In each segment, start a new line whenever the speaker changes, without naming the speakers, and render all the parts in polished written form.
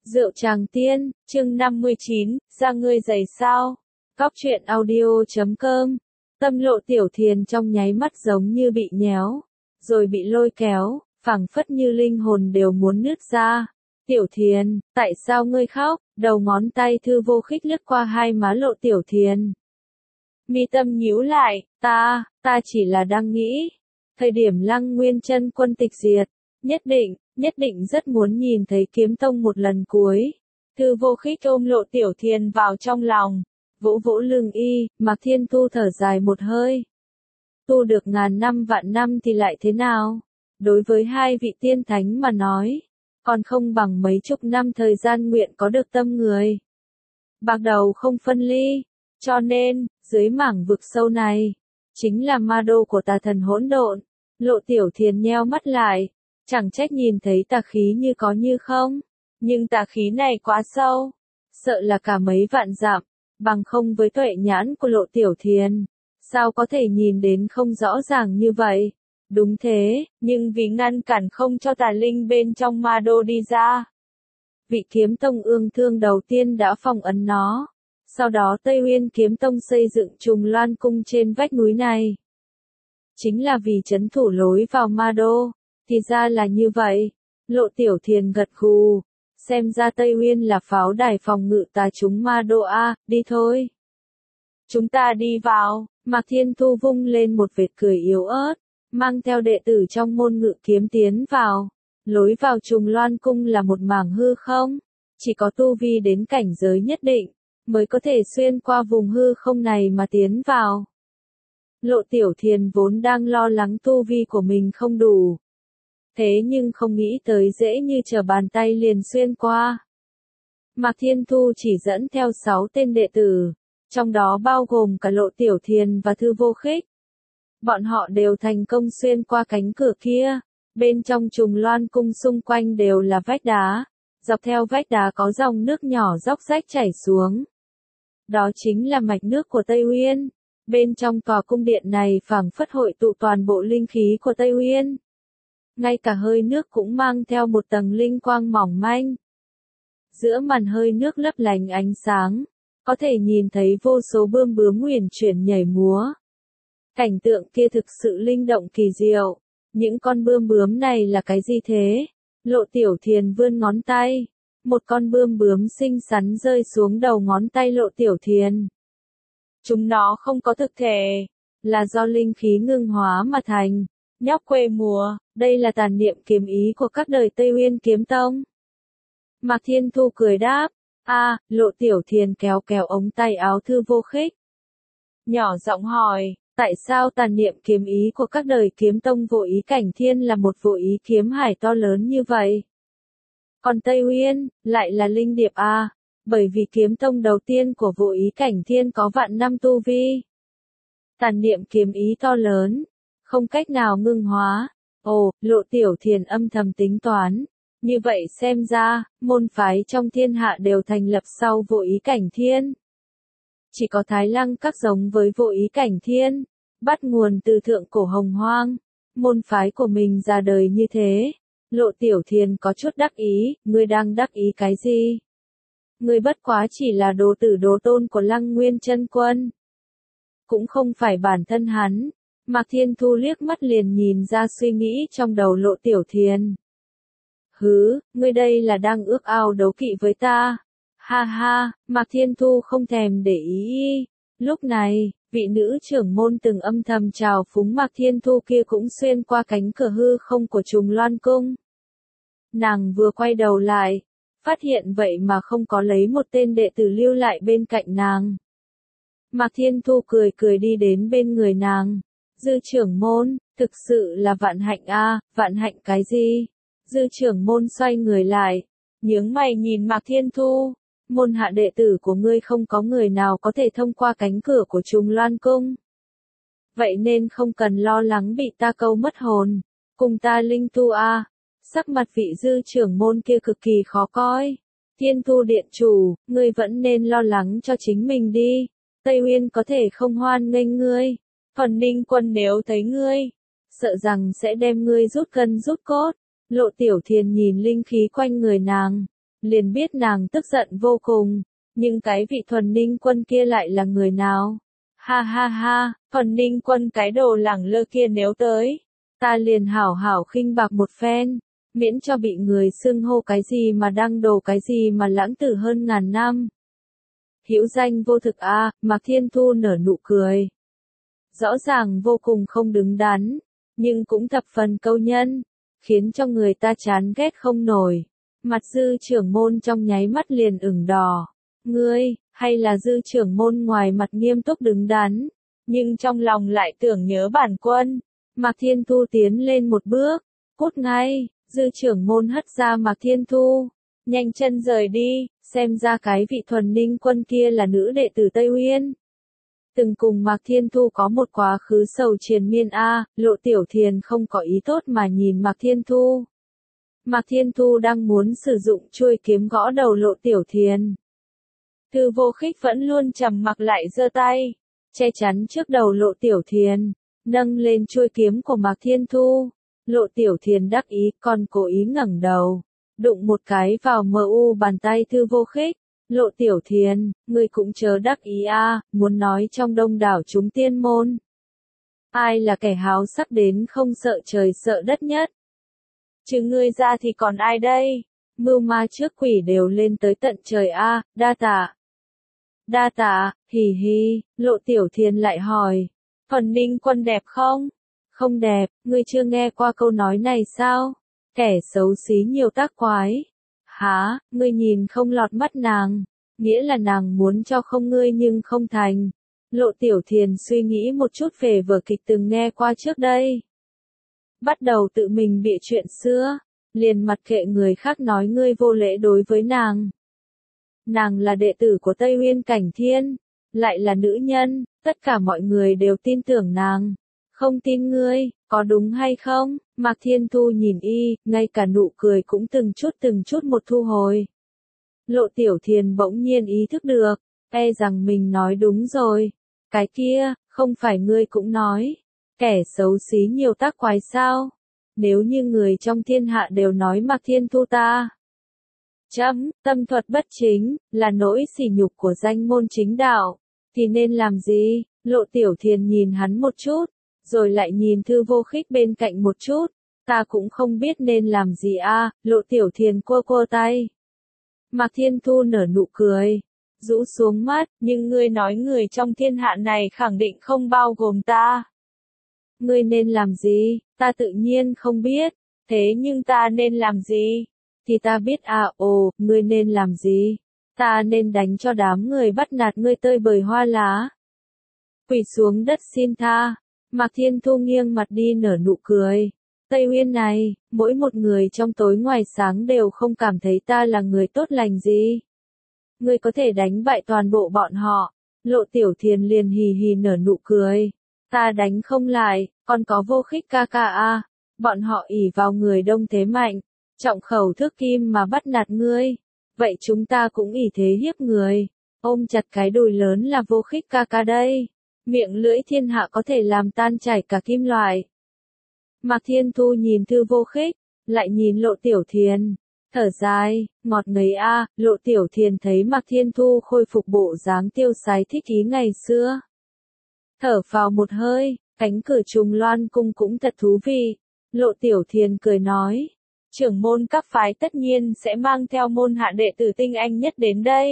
Rượu Tràng Tiên, chương 59, da ngươi dày sao? Cóc truyện audio.com. Tâm Lộ Tiểu Thiền trong nháy mắt giống như bị nhéo, rồi bị lôi kéo, phảng phất như linh hồn đều muốn nứt ra. Tiểu Thiền, tại sao ngươi khóc? Đầu ngón tay Thư Vô Khích lướt qua hai má Lộ Tiểu Thiền. Mi tâm nhíu lại, ta chỉ là đang nghĩ, thời điểm Lăng Nguyên Chân Quân tịch diệt, nhất định rất muốn nhìn thấy Kiếm Tông một lần cuối. Thư Vô Khích ôm Lộ Tiểu Thiền vào trong lòng, vỗ vỗ lưng y, Mạc Thiên Tu thở dài một hơi. Tu được ngàn năm vạn năm thì lại thế nào? Đối với hai vị tiên thánh mà nói, còn không bằng mấy chục năm thời gian nguyện có được tâm người. Bạc đầu không phân ly, cho nên, dưới mảng vực sâu này, chính là ma đô của tà thần hỗn độn. Lộ Tiểu Thiền nheo mắt lại, chẳng trách nhìn thấy tà khí như có như không, nhưng tà khí này quá sâu, sợ là cả mấy vạn dặm, bằng không với tuệ nhãn của Lộ Tiểu Thiền, sao có thể nhìn đến không rõ ràng như vậy. Đúng thế, nhưng vì ngăn cản không cho tà linh bên trong ma đô đi ra, vị Kiếm Tông ương thương đầu tiên đã phong ấn nó. Sau đó Tây Uyên Kiếm Tông xây dựng Trùng Loan Cung trên vách núi này, chính là vì trấn thủ lối vào ma đô. Thì ra là như vậy. Lộ Tiểu Thiền gật gù, xem ra Tây Uyên là pháo đài phòng ngự tà chúng ma đô a, đi thôi. Chúng ta đi vào. Mạc Thiên Tu vung lên một vệt cười yếu ớt, mang theo đệ tử trong môn ngự kiếm tiến vào. Lối vào Trùng Loan Cung là một mảng hư không, chỉ có tu vi đến cảnh giới nhất định mới có thể xuyên qua vùng hư không này mà tiến vào. Lộ Tiểu Thiền vốn đang lo lắng tu vi của mình không đủ, thế nhưng không nghĩ tới dễ như trở bàn tay liền xuyên qua. Mạc Thiên Tu chỉ dẫn theo 6 tên đệ tử, trong đó bao gồm cả Lộ Tiểu Thiền và Thư Vô Khích. Bọn họ đều thành công xuyên qua cánh cửa kia. Bên trong Trùng Loan Cung xung quanh đều là vách đá, dọc theo vách đá có dòng nước nhỏ róc rách chảy xuống. Đó chính là mạch nước của Tây Uyên. Bên trong tòa cung điện này phảng phất hội tụ toàn bộ linh khí của Tây Uyên. Ngay cả hơi nước cũng mang theo một tầng linh quang mỏng manh. Giữa màn hơi nước lấp lánh ánh sáng, có thể nhìn thấy vô số bươm bướm uyển chuyển nhảy múa. Cảnh tượng kia thực sự linh động kỳ diệu. Những con bươm bướm này là cái gì thế? Lộ Tiểu Thiền vươn ngón tay. Một con bươm bướm xinh xắn rơi xuống đầu ngón tay Lộ Tiểu Thiền. Chúng nó không có thực thể, là do linh khí ngưng hóa mà thành. Nhóc quê mùa, đây là tàn niệm kiếm ý của các đời Tây Uyên Kiếm Tông. Mạc Thiên Tu cười đáp. Lộ Tiểu Thiền kéo kéo ống tay áo Thư Vô Khích, nhỏ giọng hỏi, tại sao tàn niệm kiếm ý của các đời Kiếm Tông Vô Ý Cảnh Thiên là một vô ý kiếm hải to lớn như vậy? Còn Tây Uyên, lại là linh điệp bởi vì kiếm tông đầu tiên của Vô Ý Cảnh Thiên có vạn năm tu vi. Tàn niệm kiếm ý to lớn, không cách nào ngưng hóa. Lộ Tiểu Thiền âm thầm tính toán. Như vậy xem ra, môn phái trong thiên hạ đều thành lập sau Vô Ý Cảnh Thiên. Chỉ có Thái Lăng Các giống với Vô Ý Cảnh Thiên, bắt nguồn từ thượng cổ Hồng Hoang. Môn phái của mình ra đời như thế. Lộ Tiểu Thiền có chút đắc ý, ngươi đang đắc ý cái gì? Ngươi bất quá chỉ là đồ tử đồ tôn của Lăng Nguyên Chân Quân. Cũng không phải bản thân hắn. Mạc Thiên Tu liếc mắt liền nhìn ra suy nghĩ trong đầu Lộ Tiểu Thiền. Ngươi đây là đang ước ao đấu kỵ với ta. Ha ha, Mạc Thiên Tu không thèm để ý. Lúc này, vị nữ trưởng môn từng âm thầm chào phúng Mạc Thiên Tu kia cũng xuyên qua cánh cửa hư không của Trùng Loan Cung. Nàng vừa quay đầu lại, phát hiện vậy mà không có lấy một tên đệ tử lưu lại bên cạnh nàng. Mạc Thiên Tu cười cười đi đến bên người nàng. Dư trưởng môn, thực sự là vạn hạnh vạn hạnh cái gì? Dư trưởng môn xoay người lại, nhướng mày nhìn Mạc Thiên Tu. Môn hạ đệ tử của ngươi không có người nào có thể thông qua cánh cửa của Trùng Loan Cung. Vậy nên không cần lo lắng bị ta câu mất hồn. Cùng ta linh tu Sắc mặt vị dư trưởng môn kia cực kỳ khó coi. Thiên Tu điện chủ, ngươi vẫn nên lo lắng cho chính mình đi. Tây Uyên có thể không hoan nghênh ngươi. Phần Ninh Quân nếu thấy ngươi, sợ rằng sẽ đem ngươi rút gân rút cốt. Lộ Tiểu Thiền nhìn linh khí quanh người nàng, liền biết nàng tức giận vô cùng, nhưng cái vị Thuần Ninh Quân kia lại là người nào? Ha ha ha, Thuần Ninh Quân cái đồ lẳng lơ kia nếu tới, ta liền hảo hảo khinh bạc một phen, miễn cho bị người xưng hô cái gì mà đăng đồ cái gì mà lãng tử hơn ngàn năm. Hữu danh vô thực a, Mạc Thiên Thu nở nụ cười. Rõ ràng vô cùng không đứng đắn, nhưng cũng thập phần câu nhân, khiến cho người ta chán ghét không nổi. Mặt Dư trưởng môn trong nháy mắt liền ửng đỏ. Ngươi, hay là Dư trưởng môn ngoài mặt nghiêm túc đứng đắn, nhưng trong lòng lại tưởng nhớ bản quân. Mạc Thiên Thu tiến lên một bước, cút ngay, Dư trưởng môn hất ra Mạc Thiên Thu, nhanh chân rời đi, xem ra cái vị Thuần Ninh Quân kia là nữ đệ tử Tây Uyên. Từng cùng Mạc Thiên Thu có một quá khứ sầu triền miên a, Lộ Tiểu Thiền không có ý tốt mà nhìn Mạc Thiên Thu. Mạc Thiên Thu đang muốn sử dụng chuôi kiếm gõ đầu Lộ Tiểu Thiền. Tư Vô Khích vẫn luôn trầm mặc lại giơ tay, che chắn trước đầu Lộ Tiểu Thiền, nâng lên chuôi kiếm của Mạc Thiên Thu. Lộ Tiểu Thiền đắc ý còn cố ý ngẩng đầu, đụng một cái vào bàn tay Tư Vô Khích. Lộ Tiểu Thiền, ngươi cũng chớ đắc ý a, muốn nói trong đông đảo chúng tiên môn. Ai là kẻ háo sắc đến không sợ trời sợ đất nhất? Chứ ngươi ra thì còn ai đây? Mưu ma trước quỷ đều lên tới tận trời a, đa tạ. Đa tạ, hì hì, Lộ Tiểu Thiền lại hỏi. Thuần Ninh Quân đẹp không? Không đẹp, ngươi chưa nghe qua câu nói này sao? Kẻ xấu xí nhiều tác quái. Hả, ngươi nhìn không lọt mắt nàng, nghĩa là nàng muốn cho không ngươi nhưng không thành. Lộ Tiểu Thiền suy nghĩ một chút về vở kịch từng nghe qua trước đây. Bắt đầu tự mình bịa chuyện xưa, liền mặc kệ người khác nói ngươi vô lễ đối với nàng. Nàng là đệ tử của Tây Uyên Cảnh Thiên, lại là nữ nhân, tất cả mọi người đều tin tưởng nàng. Không tin ngươi, có đúng hay không? Mạc Thiên Thu nhìn y, ngay cả nụ cười cũng từng chút một thu hồi. Lộ Tiểu Thiền bỗng nhiên ý thức được, e rằng mình nói đúng rồi. Cái kia, không phải ngươi cũng nói, kẻ xấu xí nhiều tác quái sao? Nếu như người trong thiên hạ đều nói Mạc Thiên Thu ta tâm thuật bất chính, là nỗi sỉ nhục của danh môn chính đạo, thì nên làm gì? Lộ Tiểu Thiền nhìn hắn một chút, rồi lại nhìn Thư Vô Khích bên cạnh một chút, ta cũng không biết nên làm gì a. Lộ Tiểu Thiền cua tay. Mạc Thiên Thu nở nụ cười, rũ xuống mắt, nhưng ngươi nói người trong thiên hạ này khẳng định không bao gồm ta. Ngươi nên làm gì, ta tự nhiên không biết, thế nhưng ta nên làm gì? Thì ta biết à, ngươi nên làm gì? Ta nên đánh cho đám người bắt nạt ngươi tơi bời hoa lá. Quỳ xuống đất xin tha. Mạc Thiên Thu nghiêng mặt đi nở nụ cười. Tây Uyên này, mỗi một người trong tối ngoài sáng đều không cảm thấy ta là người tốt lành gì. Ngươi có thể đánh bại toàn bộ bọn họ. Lộ Tiểu Thiền liền hì hì nở nụ cười. Ta đánh không lại, còn có Vô Khích ca ca a. Bọn họ ỷ vào người đông thế mạnh, trọng khẩu thước kim mà bắt nạt ngươi. Vậy chúng ta cũng ỷ thế hiếp người. Ôm chặt cái đùi lớn là Vô Khích ca ca đây. Miệng lưỡi thiên hạ có thể làm tan chảy cả kim loại. Mạc Thiên Thu nhìn Thư Vô Khích, lại nhìn Lộ Tiểu Thiền, thở dài, ngọt ngấy a. Lộ Tiểu Thiền thấy Mạc Thiên Thu khôi phục bộ dáng tiêu sái thích ý ngày xưa. Thở vào một hơi, cánh cửa Trùng Loan cung cũng thật thú vị. Lộ Tiểu Thiền cười nói, trưởng môn các phái tất nhiên sẽ mang theo môn hạ đệ tử tinh anh nhất đến đây.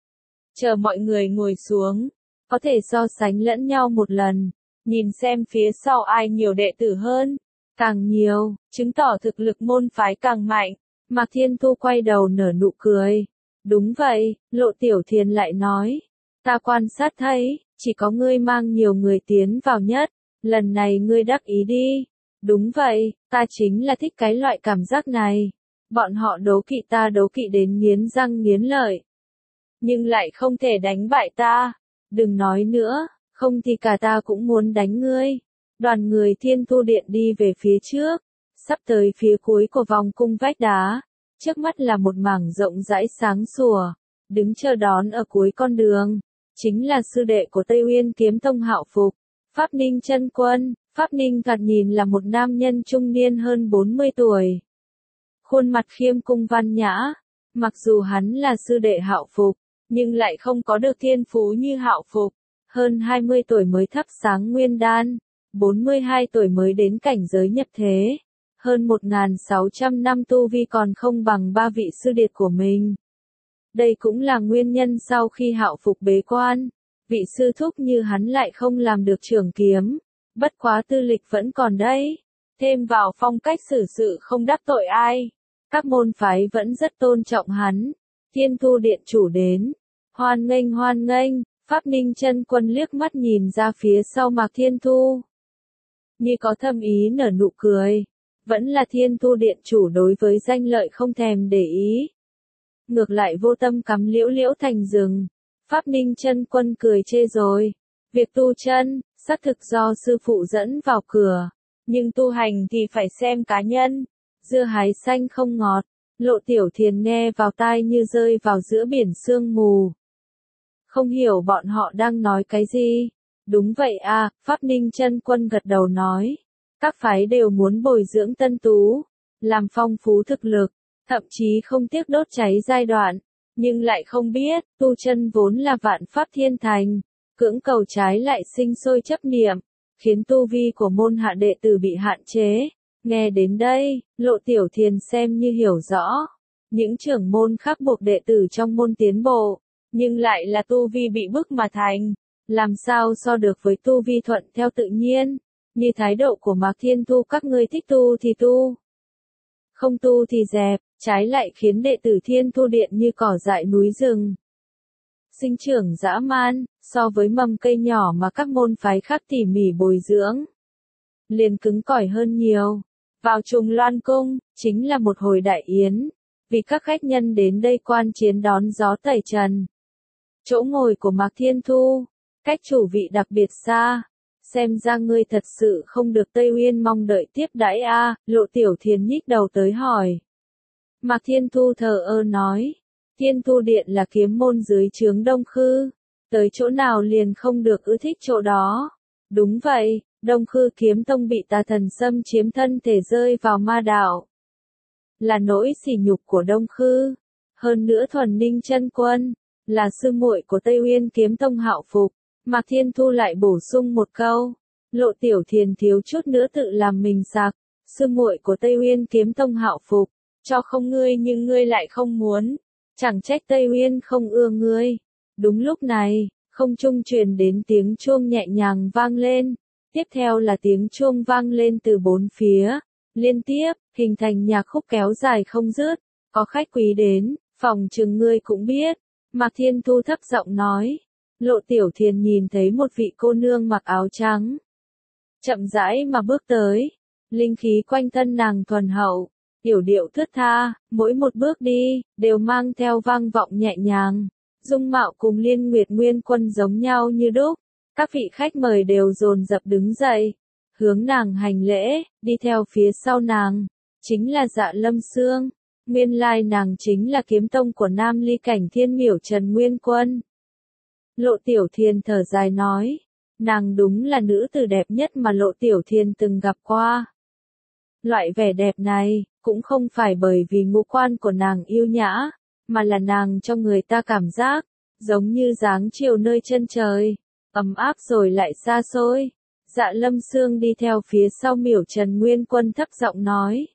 Chờ mọi người ngồi xuống, có thể so sánh lẫn nhau một lần, nhìn xem phía sau ai nhiều đệ tử hơn. Càng nhiều, chứng tỏ thực lực môn phái càng mạnh. Mạc Thiên Thu quay đầu nở nụ cười. Đúng vậy, Lộ Tiểu Thiền lại nói. Ta quan sát thấy, chỉ có ngươi mang nhiều người tiến vào nhất. Lần này ngươi đắc ý đi. Đúng vậy, ta chính là thích cái loại cảm giác này. Bọn họ đố kỵ ta đố kỵ đến nghiến răng nghiến lợi. Nhưng lại không thể đánh bại ta. Đừng nói nữa, không thì cả ta cũng muốn đánh ngươi. Đoàn người Thiên Thu Điện đi về phía trước, sắp tới phía cuối của vòng cung vách đá, trước mắt là một mảng rộng rãi sáng sủa, đứng chờ đón ở cuối con đường, chính là sư đệ của Tây Uyên Kiếm Tông Hạo Phục, Pháp Ninh Chân Quân. Pháp Ninh thoạt nhìn là một nam nhân trung niên hơn 40 tuổi. Khuôn mặt khiêm cung văn nhã, Mặc dù hắn là sư đệ Hạo Phục, nhưng lại không có được thiên phú như Hạo Phục. Hơn 20 tuổi mới thắp sáng nguyên đan, 42 tuổi mới đến cảnh giới nhập thế. Hơn 1.600 năm tu vi còn không bằng 3 vị sư điệt của mình. Đây cũng là nguyên nhân sau khi Hạo Phục bế quan, vị sư thúc như hắn lại không làm được trưởng kiếm. Bất quá tư lịch vẫn còn đấy. Thêm vào phong cách xử sự không đắc tội ai. Các môn phái vẫn rất tôn trọng hắn. Thiên Thu Điện chủ đến. Hoan nghênh hoan nghênh. Pháp Ninh Chân Quân liếc mắt nhìn ra phía sau Mạc Thiên Thu. Như có thâm ý nở nụ cười. Vẫn là Thiên Thu Điện chủ đối với danh lợi không thèm để ý. Ngược lại vô tâm cắm liễu liễu thành rừng. Pháp Ninh Chân Quân cười chê rồi. Việc tu chân, xác thực do sư phụ dẫn vào cửa. Nhưng tu hành thì phải xem cá nhân. Dưa hái xanh không ngọt. Lộ Tiểu Thiền nghe vào tai như rơi vào giữa biển sương mù. Không hiểu bọn họ đang nói cái gì. Đúng vậy à, Pháp Ninh Chân Quân gật đầu nói. Các phái đều muốn bồi dưỡng tân tú, làm phong phú thực lực, thậm chí không tiếc đốt cháy giai đoạn, nhưng lại không biết, tu chân vốn là vạn pháp thiên thành, cưỡng cầu trái lại sinh sôi chấp niệm, khiến tu vi của môn hạ đệ tử bị hạn chế. Nghe đến đây, Lộ Tiểu Thiền xem như hiểu rõ, những trưởng môn khác buộc đệ tử trong môn tiến bộ, nhưng lại là tu vi bị bức mà thành, làm sao so được với tu vi thuận theo tự nhiên. Như thái độ của Mạc Thiên Thu, các ngươi thích tu thì tu, không tu thì dẹp, trái lại khiến đệ tử Thiên Thu Điện như cỏ dại núi rừng. Sinh trưởng dã man, so với mầm cây nhỏ mà các môn phái khác tỉ mỉ bồi dưỡng. Liền cứng cỏi hơn nhiều. Vào Trùng Loan Cung, chính là một hồi đại yến, vì các khách nhân đến đây quan chiến đón gió tẩy trần. Chỗ ngồi của Mạc Thiên Thu, cách chủ vị đặc biệt xa. Xem ra ngươi thật sự không được Tây Uyên mong đợi tiếp đãi a. Lộ Tiểu Thiền nhích đầu tới hỏi. Mạc Thiên Thu thờ ơ nói. Thiên Thu Điện là kiếm môn dưới trướng Đông Khư. Tới chỗ nào liền không được ưa thích chỗ đó. Đúng vậy, Đông Khư kiếm tông bị tà thần xâm chiếm thân thể rơi vào ma đạo. Là nỗi sỉ nhục của Đông Khư. Hơn nữa Thuần Ninh Chân Quân, là sư muội của Tây Uyên kiếm tông Hạo Phục. Mạc Thiên Thu lại bổ sung một câu. Lộ Tiểu Thiền thiếu chút nữa tự làm mình sặc. Sư muội của Tây Uyên kiếm tông Hạo Phục, cho không ngươi nhưng ngươi lại không muốn. Chẳng trách Tây Uyên không ưa ngươi. Đúng lúc này, không trung truyền đến tiếng chuông nhẹ nhàng vang lên. Tiếp theo là tiếng chuông vang lên từ bốn phía. Liên tiếp, hình thành nhạc khúc kéo dài không dứt. Có khách quý đến, phòng chừng ngươi cũng biết. Mạc Thiên Thu thấp giọng nói. Lộ Tiểu Thiền nhìn thấy một vị cô nương mặc áo trắng. Chậm rãi mà bước tới. Linh khí quanh thân nàng thuần hậu. Yểu điệu thướt tha, mỗi một bước đi, đều mang theo vang vọng nhẹ nhàng. Dung mạo cùng Liên Nguyệt Nguyên Quân giống nhau như đúc. Các vị khách mời đều dồn dập đứng dậy. Hướng nàng hành lễ, đi theo phía sau nàng. Chính là Dạ Lâm Sương. Nguyên lai nàng chính là kiếm tông của Nam Ly Cảnh Thiên Miểu Trần Nguyên Quân. Lộ Tiểu Thiền thở dài nói, nàng đúng là nữ tử đẹp nhất mà Lộ Tiểu Thiền từng gặp qua. Loại vẻ đẹp này, cũng không phải bởi vì ngũ quan của nàng yêu nhã, mà là nàng cho người ta cảm giác, giống như dáng chiều nơi chân trời, ấm áp rồi lại xa xôi. Dạ Lâm Sương đi theo phía sau Miểu Trần Nguyên Quân thấp giọng nói.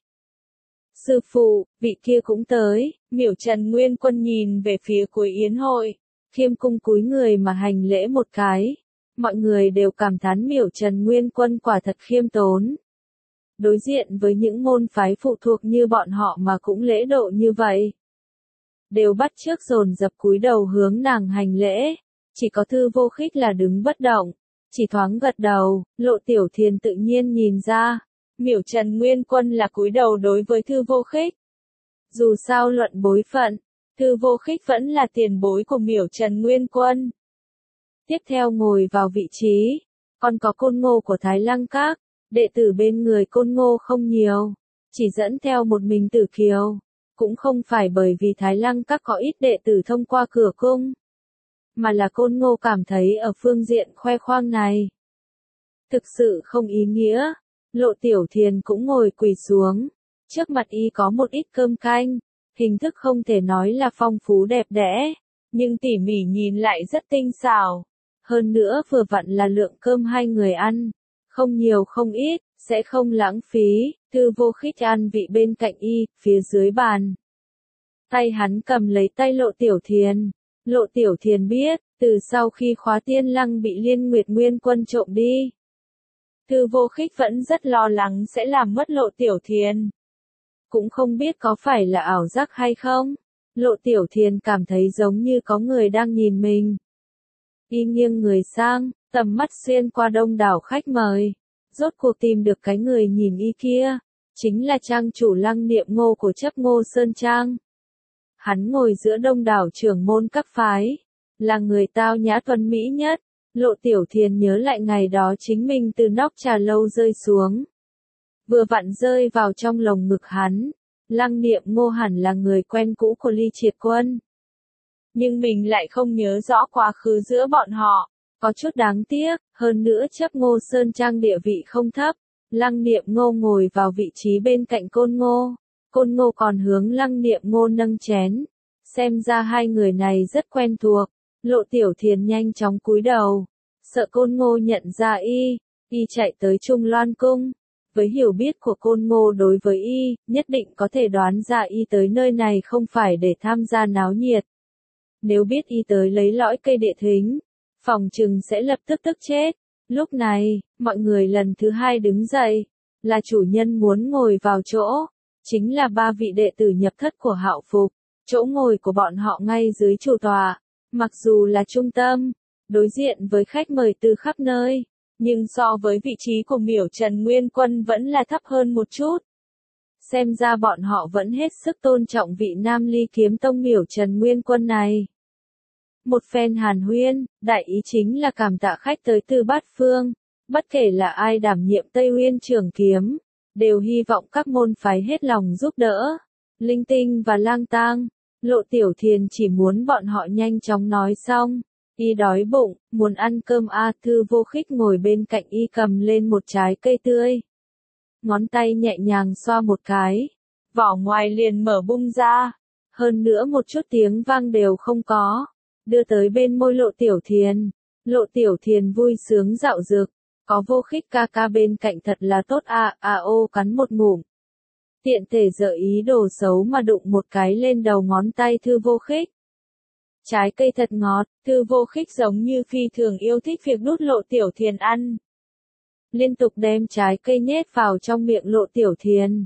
Sư phụ, vị kia cũng tới. Miểu Trần Nguyên Quân nhìn về phía cuối yến hội. Khiêm cung cúi người mà hành lễ một cái. Mọi người đều cảm thán Miểu Trần Nguyên Quân quả thật khiêm tốn. Đối diện với những môn phái phụ thuộc như bọn họ mà cũng lễ độ như vậy. Đều bắt chước dồn dập cúi đầu hướng nàng hành lễ. Chỉ có Thư Vô Khích là đứng bất động. Chỉ thoáng gật đầu, Lộ Tiểu Thiền tự nhiên nhìn ra. Miểu Trần Nguyên Quân là cúi đầu đối với Thư Vô Khích. Dù sao luận bối phận, Thư Vô Khích vẫn là tiền bối của Miểu Trần Nguyên Quân. Tiếp theo ngồi vào vị trí, còn có Côn Ngô của Thái Lăng Các, đệ tử bên người Côn Ngô không nhiều, chỉ dẫn theo một mình Tử Kiều, cũng không phải bởi vì Thái Lăng Các có ít đệ tử thông qua cửa cung, mà là Côn Ngô cảm thấy ở phương diện khoe khoang này thực sự không ý nghĩa. Lộ Tiểu Thiền cũng ngồi quỳ xuống, trước mặt y có một ít cơm canh, Hình thức không thể nói là phong phú đẹp đẽ, nhưng tỉ mỉ nhìn lại rất tinh xảo. Hơn nữa vừa vặn là lượng cơm hai người ăn, không nhiều không ít, sẽ không lãng phí. Thư Vô Khích ăn vị bên cạnh y, phía dưới bàn. Tay hắn cầm lấy tay Lộ Tiểu Thiền. Lộ Tiểu Thiền biết, từ sau khi Khóa Tiên Lăng bị Liên Nguyệt Nguyên Quân trộm đi, Thư Vô Khích vẫn rất lo lắng sẽ làm mất Lộ Tiểu Thiền. Cũng không biết có phải là ảo giác hay không, Lộ Tiểu Thiền cảm thấy giống như có người đang nhìn mình. Y nghiêng người sang, tầm mắt xuyên qua đông đảo khách mời, rốt cuộc tìm được cái người nhìn y kia, chính là trang chủ Lăng Niệm Ngô của chấp Ngô Sơn Trang. Hắn ngồi giữa đông đảo trưởng môn các phái, là người tao nhã tuấn mỹ nhất. Lộ Tiểu Thiền nhớ lại ngày đó chính mình từ nóc trà lâu rơi xuống, vừa vặn rơi vào trong lồng ngực hắn. Lăng Niệm Ngô hẳn là người quen cũ của Ly Triệt Quân, nhưng mình lại không nhớ rõ quá khứ giữa bọn họ, có chút đáng tiếc. Hơn nữa chấp Ngô Sơn Trang địa vị không thấp, Lăng Niệm Ngô ngồi vào vị trí bên cạnh Côn Ngô. Côn Ngô còn hướng Lăng Niệm Ngô nâng chén, xem ra hai người này rất quen thuộc. Lộ Tiểu Thiền nhanh chóng cúi đầu, sợ Côn Ngô nhận ra y chạy tới Trung Loan Cung. Với hiểu biết của Côn Ngô đối với y, nhất định có thể đoán ra y tới nơi này không phải để tham gia náo nhiệt. Nếu biết y tới lấy lõi cây địa thính, phòng chừng sẽ lập tức tức chết. Lúc này, mọi người lần thứ hai đứng dậy, là chủ nhân muốn ngồi vào chỗ, chính là ba vị đệ tử nhập thất của Hạo Phục. Chỗ ngồi của bọn họ ngay dưới chủ tọa, mặc dù là trung tâm, đối diện với khách mời từ khắp nơi, nhưng so với vị trí của Miểu Trần Nguyên Quân vẫn là thấp hơn một chút. Xem ra bọn họ vẫn hết sức tôn trọng vị Nam Ly Kiếm Tông Miểu Trần Nguyên Quân này. Một phen hàn huyên, đại ý chính là cảm tạ khách tới từ bát phương, bất kể là ai đảm nhiệm Tây Uyên Trường Kiếm, đều hy vọng các môn phái hết lòng giúp đỡ. Linh Tinh và Lang Tang, Lộ Tiểu Thiền chỉ muốn bọn họ nhanh chóng nói xong. Y đói bụng, muốn ăn cơm Thư Vô Khích ngồi bên cạnh y cầm lên một trái cây tươi. Ngón tay nhẹ nhàng xoa một cái, vỏ ngoài liền mở bung ra. Hơn nữa một chút tiếng vang đều không có, đưa tới bên môi Lộ Tiểu Thiền. Lộ Tiểu Thiền vui sướng dạo dực, có Vô Khích ca ca bên cạnh thật là tốt cắn một ngụm. Tiện thể dở ý đồ xấu mà đụng một cái lên đầu ngón tay Thư Vô Khích. Trái cây thật ngọt, Thư Vô Khích giống như phi thường yêu thích việc đút Lộ Tiểu Thiền ăn. Liên tục đem trái cây nhét vào trong miệng Lộ Tiểu Thiền.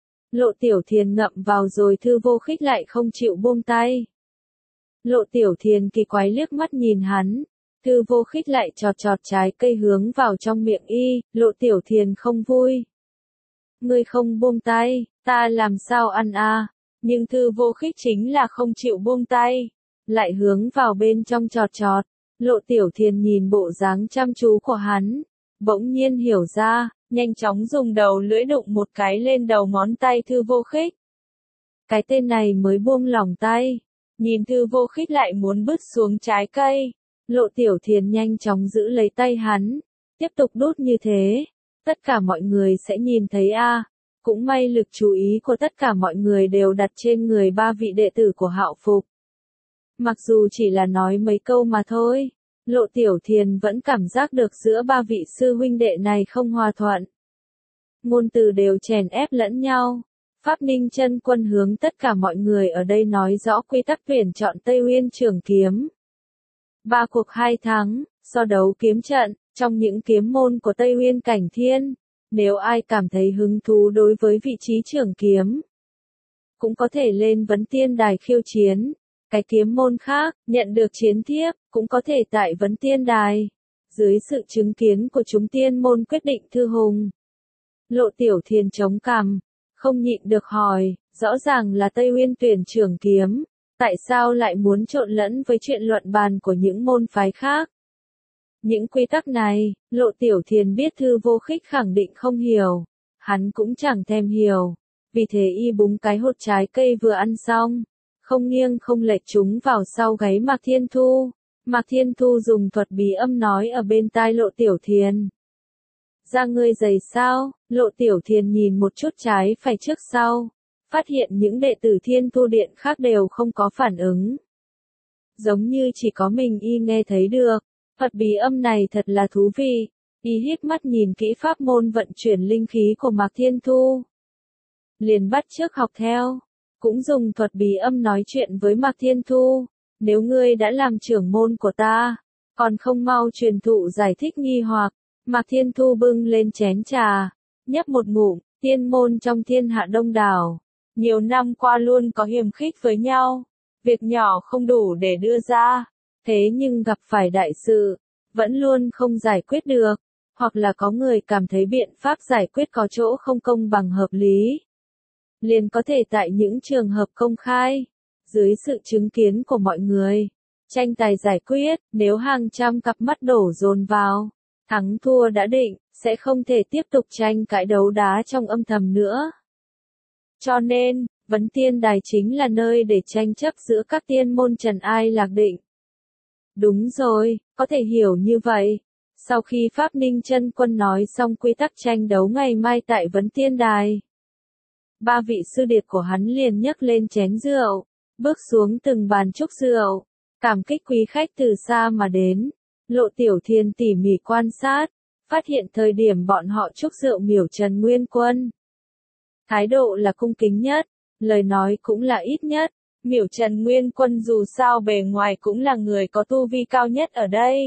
Lộ Tiểu Thiền ngậm vào rồi Thư Vô Khích lại không chịu buông tay. Lộ Tiểu Thiền kỳ quái liếc mắt nhìn hắn, Thư Vô Khích lại chọt chọt trái cây hướng vào trong miệng y. Lộ Tiểu Thiền không vui. Ngươi không buông tay, ta làm sao ăn Nhưng Thư Vô Khích chính là không chịu buông tay, lại hướng vào bên trong chọt chọt. Lộ Tiểu Thiền nhìn bộ dáng chăm chú của hắn, bỗng nhiên hiểu ra, nhanh chóng dùng đầu lưỡi đụng một cái lên đầu ngón tay Thư Vô Khích. Cái tên này mới buông lỏng tay, nhìn Thư Vô Khích lại muốn bứt xuống trái cây. Lộ Tiểu Thiền nhanh chóng giữ lấy tay hắn, tiếp tục đút như thế. Tất cả mọi người sẽ nhìn thấy Cũng may lực chú ý của tất cả mọi người đều đặt trên người ba vị đệ tử của Hạo Phục. Mặc dù chỉ là nói mấy câu mà thôi, Lộ Tiểu Thiền vẫn cảm giác được giữa ba vị sư huynh đệ này không hòa thuận. Ngôn từ đều chèn ép lẫn nhau. Pháp Ninh Chân Quân hướng tất cả mọi người ở đây nói rõ quy tắc tuyển chọn Tây Uyên Trường Kiếm. 3 cuộc 2 thắng, so đấu kiếm trận, trong những kiếm môn của Tây Uyên Cảnh Thiên. Nếu ai cảm thấy hứng thú đối với vị trí trưởng kiếm, cũng có thể lên vấn tiên đài khiêu chiến. Cái kiếm môn khác, nhận được chiến thiếp, cũng có thể tại vấn tiên đài. Dưới sự chứng kiến của chúng tiên môn quyết định thư hùng. Lộ Tiểu Thiền chống cằm, không nhịn được hỏi, rõ ràng là Tây Uyên tuyển trưởng kiếm, tại sao lại muốn trộn lẫn với chuyện luận bàn của những môn phái khác? Những quy tắc này, Lộ Tiểu Thiền biết Thư Vô Khích khẳng định không hiểu, hắn cũng chẳng thèm hiểu, vì thế y búng cái hột trái cây vừa ăn xong, không nghiêng không lệch chúng vào sau gáy Mạc Thiên Thu. Mạc Thiên Thu dùng thuật bí âm nói ở bên tai Lộ Tiểu Thiền. Da ngươi dày sao? Lộ Tiểu Thiền nhìn một chút trái phải trước sau, phát hiện những đệ tử Thiên Thu Điện khác đều không có phản ứng. Giống như chỉ có mình y nghe thấy được. Thuật bí âm này thật là thú vị. Y híp mắt nhìn kỹ pháp môn vận chuyển linh khí của Mạc Thiên Thu. Liền bắt chước học theo. Cũng dùng thuật bí âm nói chuyện với Mạc Thiên Thu. Nếu ngươi đã làm trưởng môn của ta, còn không mau truyền thụ giải thích nghi hoặc. Mạc Thiên Thu bưng lên chén trà, nhấp một ngụm. Tiên môn trong thiên hạ đông đảo, nhiều năm qua luôn có hiềm khích với nhau. Việc nhỏ không đủ để đưa ra, thế nhưng gặp phải đại sự, vẫn luôn không giải quyết được, hoặc là có người cảm thấy biện pháp giải quyết có chỗ không công bằng hợp lý. Liền có thể tại những trường hợp công khai, dưới sự chứng kiến của mọi người, tranh tài giải quyết. Nếu hàng trăm cặp mắt đổ dồn vào, thắng thua đã định, sẽ không thể tiếp tục tranh cãi đấu đá trong âm thầm nữa. Cho nên, Vấn Tiên Đài chính là nơi để tranh chấp giữa các tiên môn trần ai lạc định. Đúng rồi, có thể hiểu như vậy. Sau khi Pháp Ninh Chân Quân nói xong quy tắc tranh đấu ngày mai tại Vấn Tiên Đài, ba vị sư điệt của hắn liền nhấc lên chén rượu, bước xuống từng bàn chúc rượu, cảm kích quý khách từ xa mà đến. Lộ Tiểu Thiên tỉ mỉ quan sát, phát hiện thời điểm bọn họ chúc rượu miểu Trần Nguyên Quân, thái độ là cung kính nhất, lời nói cũng là ít nhất. Miểu Trần Nguyên Quân dù sao bề ngoài cũng là người có tu vi cao nhất ở đây.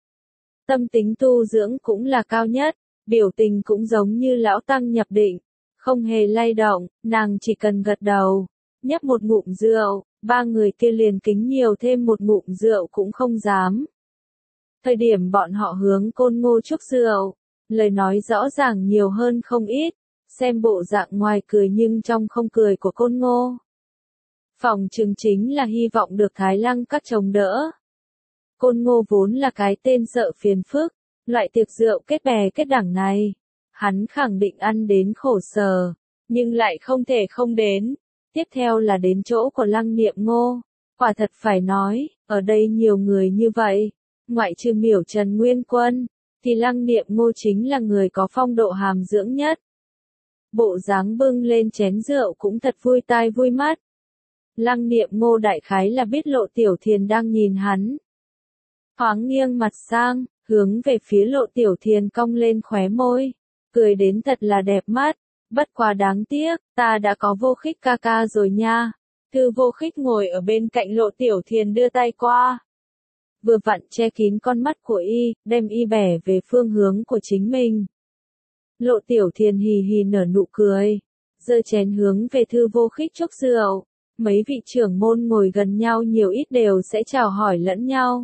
Tâm tính tu dưỡng cũng là cao nhất, biểu tình cũng giống như lão tăng nhập định, không hề lay động, nàng chỉ cần gật đầu, nhấp một ngụm rượu, ba người kia liền kính nhiều thêm một ngụm rượu cũng không dám. Thời điểm bọn họ hướng Côn Ngô chúc rượu, lời nói rõ ràng nhiều hơn không ít, xem bộ dạng ngoài cười nhưng trong không cười của Côn Ngô. Phỏng chừng chính là hy vọng được Thái Lăng Các chống đỡ. Côn Ngô vốn là cái tên sợ phiền phức, loại tiệc rượu kết bè kết đảng này, hắn khẳng định ăn đến khổ sở, nhưng lại không thể không đến. Tiếp theo là đến chỗ của Lăng Niệm Ngô, quả thật phải nói, ở đây nhiều người như vậy, ngoại trừ miểu Trần Nguyên Quân, thì Lăng Niệm Ngô chính là người có phong độ hàm dưỡng nhất. Bộ dáng bưng lên chén rượu cũng thật vui tai vui mắt. Lăng Niệm Ngô đại khái là biết Lộ Tiểu Thiền đang nhìn hắn. Thoáng nghiêng mặt sang, hướng về phía Lộ Tiểu Thiền cong lên khóe môi, cười đến thật là đẹp mắt. Bất quá đáng tiếc, ta đã có Vô Khích ca ca rồi nha. Thư Vô Khích ngồi ở bên cạnh Lộ Tiểu Thiền đưa tay qua, vừa vặn che kín con mắt của y, đem y bẻ về phương hướng của chính mình. Lộ Tiểu Thiền hì hì nở nụ cười, giơ chén hướng về Thư Vô Khích chúc rượu. Mấy vị trưởng môn ngồi gần nhau nhiều ít đều sẽ chào hỏi lẫn nhau,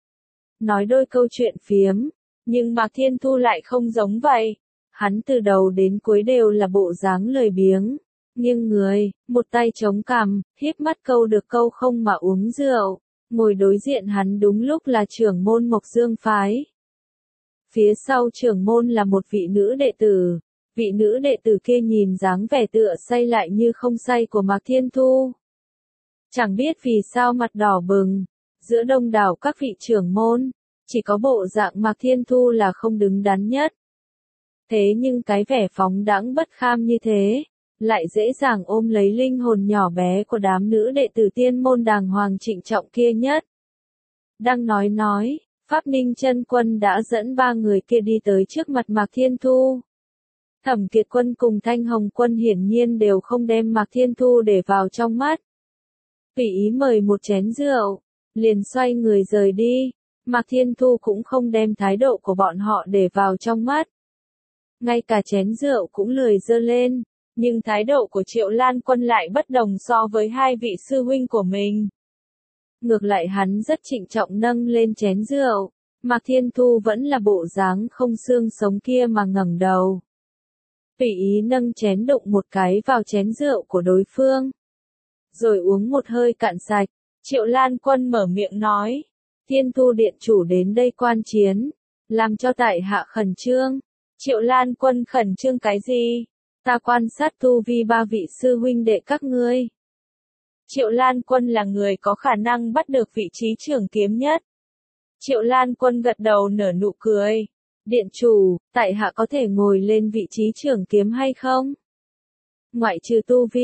nói đôi câu chuyện phiếm, nhưng Mạc Thiên Thu lại không giống vậy. Hắn từ đầu đến cuối đều là bộ dáng lười biếng, nghiêng người, một tay chống cằm, híp mắt câu được câu không mà uống rượu. Ngồi đối diện hắn đúng lúc là trưởng môn Mộc Dương phái. Phía sau trưởng môn là một vị nữ đệ tử. Vị nữ đệ tử kia nhìn dáng vẻ tựa say lại như không say của Mạc Thiên Thu. Chẳng biết vì sao mặt đỏ bừng, giữa đông đảo các vị trưởng môn, chỉ có bộ dạng Mạc Thiên Thu là không đứng đắn nhất. Thế nhưng cái vẻ phóng đãng bất kham như thế, lại dễ dàng ôm lấy linh hồn nhỏ bé của đám nữ đệ tử tiên môn đàng hoàng trịnh trọng kia nhất. Đang nói, Pháp Ninh Chân Quân đã dẫn ba người kia đi tới trước mặt Mạc Thiên Thu. Thẩm Kiệt Quân cùng Thanh Hồng Quân hiển nhiên đều không đem Mạc Thiên Thu để vào trong mắt. Tùy ý mời một chén rượu, liền xoay người rời đi. Mạc Thiên Thu cũng không đem thái độ của bọn họ để vào trong mắt. Ngay cả chén rượu cũng lười giơ lên, nhưng thái độ của Triệu Lan Quân lại bất đồng so với hai vị sư huynh của mình. Ngược lại hắn rất trịnh trọng nâng lên chén rượu, Mạc Thiên Thu vẫn là bộ dáng không xương sống kia mà ngẩng đầu. Tùy ý nâng chén đụng một cái vào chén rượu của đối phương, rồi uống một hơi cạn sạch. Triệu Lan Quân mở miệng nói, Thiên Thu Điện chủ đến đây quan chiến, làm cho tại hạ khẩn trương. Triệu Lan Quân khẩn trương cái gì? Ta quan sát tu vi ba vị sư huynh đệ các ngươi. Triệu Lan Quân là người có khả năng bắt được vị trí trưởng kiếm nhất. Triệu Lan Quân gật đầu nở nụ cười. Điện chủ, tại hạ có thể ngồi lên vị trí trưởng kiếm hay không? Ngoại trừ tu vi,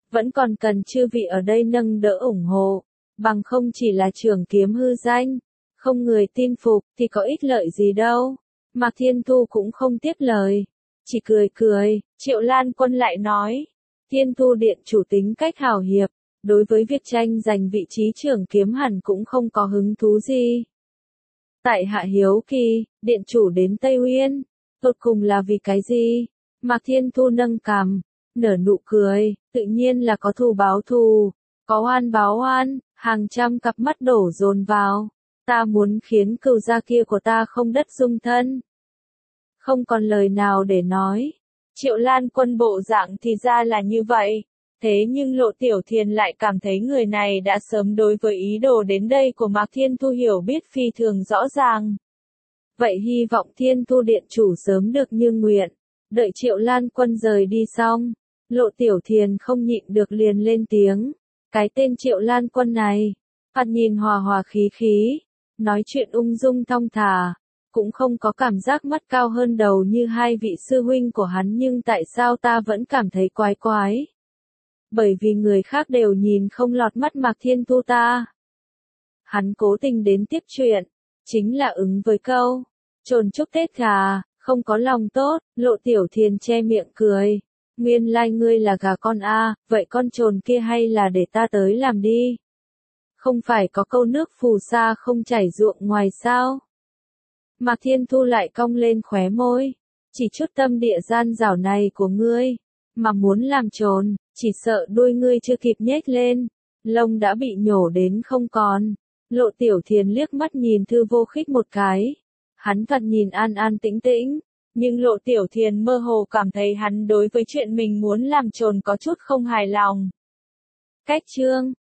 vẫn còn cần chư vị ở đây nâng đỡ ủng hộ, bằng không chỉ là trường kiếm hư danh, không người tin phục thì có ích lợi gì đâu. Mạc Thiên Thu cũng không tiếp lời, chỉ cười cười. Triệu Lan Quân lại nói, Thiên Thu điện chủ tính cách hào hiệp, đối với việc tranh giành vị trí trưởng kiếm hẳn cũng không có hứng thú gì. Tại hạ hiếu kỳ, điện chủ đến Tây Uyên, tột cùng là vì cái gì? Mạc Thiên Thu nâng cằm, nở nụ cười, tự nhiên là có thù báo thù, có oan báo oan, hàng trăm cặp mắt đổ dồn vào. Ta muốn khiến cừu gia kia của ta không đất dung thân. Không còn lời nào để nói. Triệu Lan Quân bộ dạng thì ra là như vậy. Thế nhưng Lộ Tiểu Thiền lại cảm thấy người này đã sớm đối với ý đồ đến đây của Mạc Thiên Thu hiểu biết phi thường rõ ràng. Vậy hy vọng Thiên Thu điện chủ sớm được như nguyện. Đợi Triệu Lan Quân rời đi xong, Lộ Tiểu Thiền không nhịn được liền lên tiếng. Cái tên Triệu Lan Quân này, thoạt nhìn hòa hòa khí khí, nói chuyện ung dung thong thả, cũng không có cảm giác mắt cao hơn đầu như hai vị sư huynh của hắn, nhưng tại sao ta vẫn cảm thấy quái quái? Bởi vì người khác đều nhìn không lọt mắt Mạc Thiên Thu ta. Hắn cố tình đến tiếp chuyện, chính là ứng với câu, trồn chúc Tết gà, không có lòng tốt. Lộ Tiểu Thiền che miệng cười. Nguyên lai ngươi là gà con a, vậy con trồn kia hay là để ta tới làm đi. Không phải có câu nước phù sa không chảy ruộng ngoài sao? Mạc Thiên Thu lại cong lên khóe môi. Chỉ chút tâm địa gian dảo này của ngươi, mà muốn làm trồn, chỉ sợ đuôi ngươi chưa kịp nhếch lên, lông đã bị nhổ đến không còn. Lộ Tiểu Thiền liếc mắt nhìn Thư Vô Khích một cái. Hắn thật nhìn an an tĩnh tĩnh, nhưng Lộ Tiểu Thiền mơ hồ cảm thấy hắn đối với chuyện mình muốn làm trồn có chút không hài lòng. Cách chương